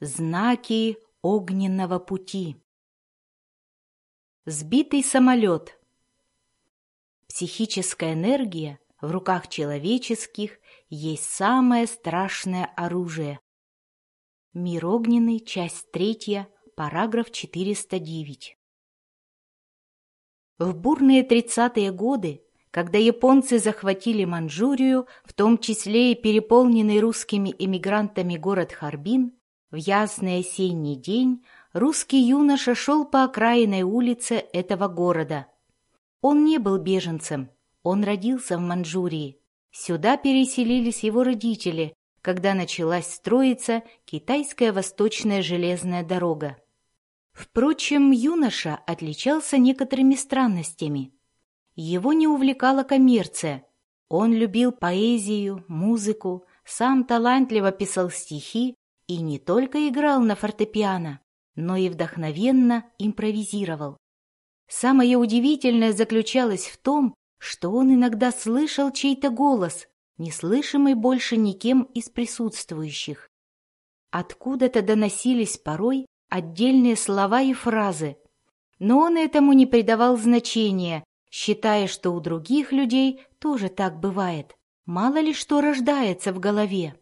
Знаки огненного пути. Сбитый самолет. Психическая энергия в руках человеческих есть самое страшное оружие. Мир огненный, часть 3, параграф 409. В бурные 30-е годы, когда японцы захватили Манчжурию, в том числе и переполненный русскими эмигрантами город Харбин, в ясный осенний день русский юноша шел по окраинной улице этого города. Он не был беженцем, он родился в Манчжурии. Сюда переселились его родители, когда началась строиться китайская восточная железная дорога. Впрочем, юноша отличался некоторыми странностями. Его не увлекала коммерция. Он любил поэзию, музыку, сам талантливо писал стихи и не только играл на фортепиано, но и вдохновенно импровизировал. Самое удивительное заключалось в том, что он иногда слышал чей-то голос, не слышимый больше никем из присутствующих. Откуда-то доносились порой отдельные слова и фразы, но он этому не придавал значения, считая, что у других людей тоже так бывает. Мало ли что рождается в голове.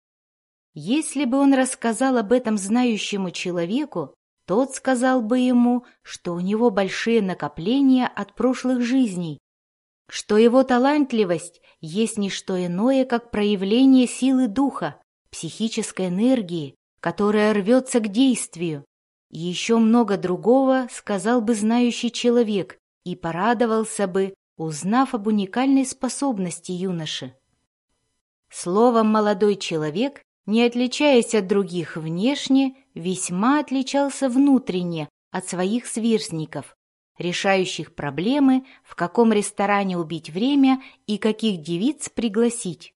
Если бы он рассказал об этом знающему человеку, тот сказал бы ему, что у него большие накопления от прошлых жизней, что его талантливость есть не что иное, как проявление силы духа, психической энергии, которая рвется к действию. И еще много другого сказал бы знающий человек и порадовался бы, узнав об уникальной способности юноши. Словом, молодой человек, не отличаясь от других внешне, весьма отличался внутренне от своих сверстников, решающих проблемы, в каком ресторане убить время и каких девиц пригласить.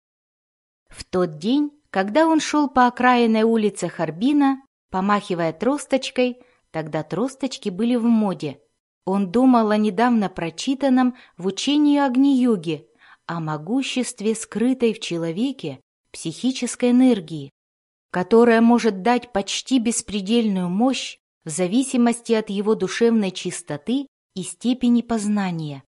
В тот день, когда он шел по окраинной улице Харбина, помахивая тросточкой, тогда тросточки были в моде, он думал о недавно прочитанном в учении Агни-йоги, о могуществе, скрытой в человеке, психической энергии, которая может дать почти беспредельную мощь в зависимости от его душевной чистоты и степени познания.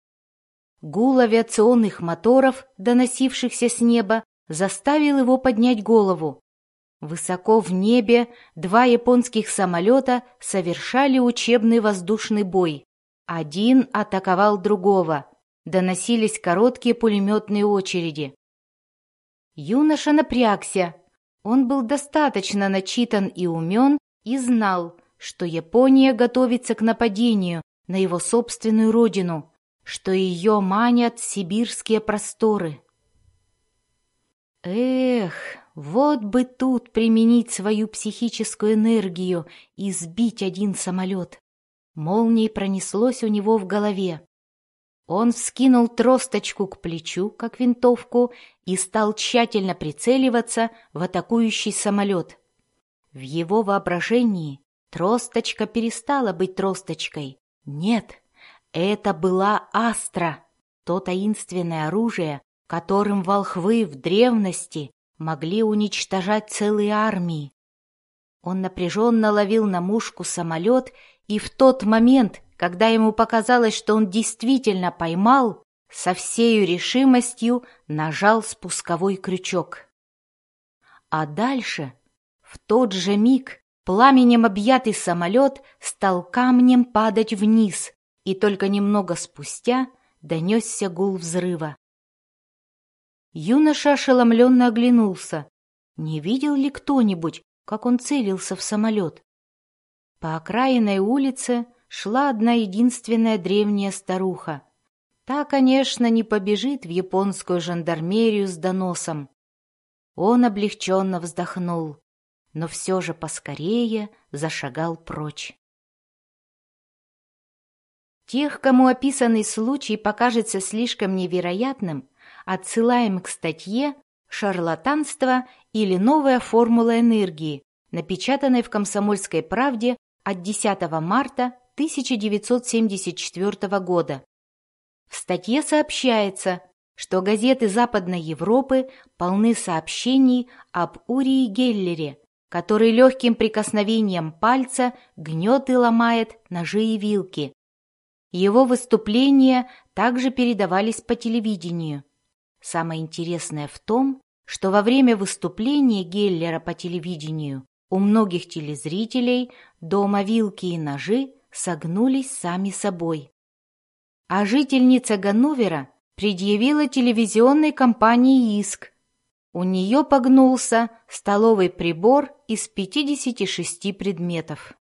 Гул авиационных моторов, доносившихся с неба, заставил его поднять голову. Высоко в небе 2 японских самолета совершали учебный воздушный бой. Один атаковал другого. Доносились короткие пулеметные очереди. Юноша напрягся. Он был достаточно начитан и умен и знал, что Япония готовится к нападению на его собственную родину, что ее манят сибирские просторы. Эх, вот бы тут применить свою психическую энергию и сбить один самолет. Молнией пронеслось у него в голове. Он вскинул тросточку к плечу, как винтовку, и стал тщательно прицеливаться в атакующий самолет. В его воображении тросточка перестала быть тросточкой. Нет, это была астра, то таинственное оружие, которым волхвы в древности могли уничтожать целые армии. Он напряженно ловил на мушку самолет, и в тот момент, когда ему показалось, что он действительно поймал, со всею решимостью нажал спусковой крючок. А дальше, в тот же миг, пламенем объятый самолет стал камнем падать вниз, и только немного спустя донесся гул взрыва. Юноша ошеломленно оглянулся. Не видел ли кто-нибудь, как он целился в самолет? По окраинной улице шла одна единственная древняя старуха. Та, конечно, не побежит в японскую жандармерию с доносом. Он облегченно вздохнул, но все же поскорее зашагал прочь. Тех, кому описанный случай покажется слишком невероятным, отсылаем к статье «Шарлатанство или новая формула энергии», напечатанной в «Комсомольской правде» от 10 марта 1974 года. В статье сообщается, что газеты Западной Европы полны сообщений об Урии Геллере, который легким прикосновением пальца гнет и ломает ножи и вилки. Его выступления также передавались по телевидению. Самое интересное в том, что во время выступления Геллера по телевидению у многих телезрителей дома вилки и ножи согнулись сами собой. А жительница Ганновера предъявила телевизионной компании иск. У нее погнулся столовый прибор из 56 предметов.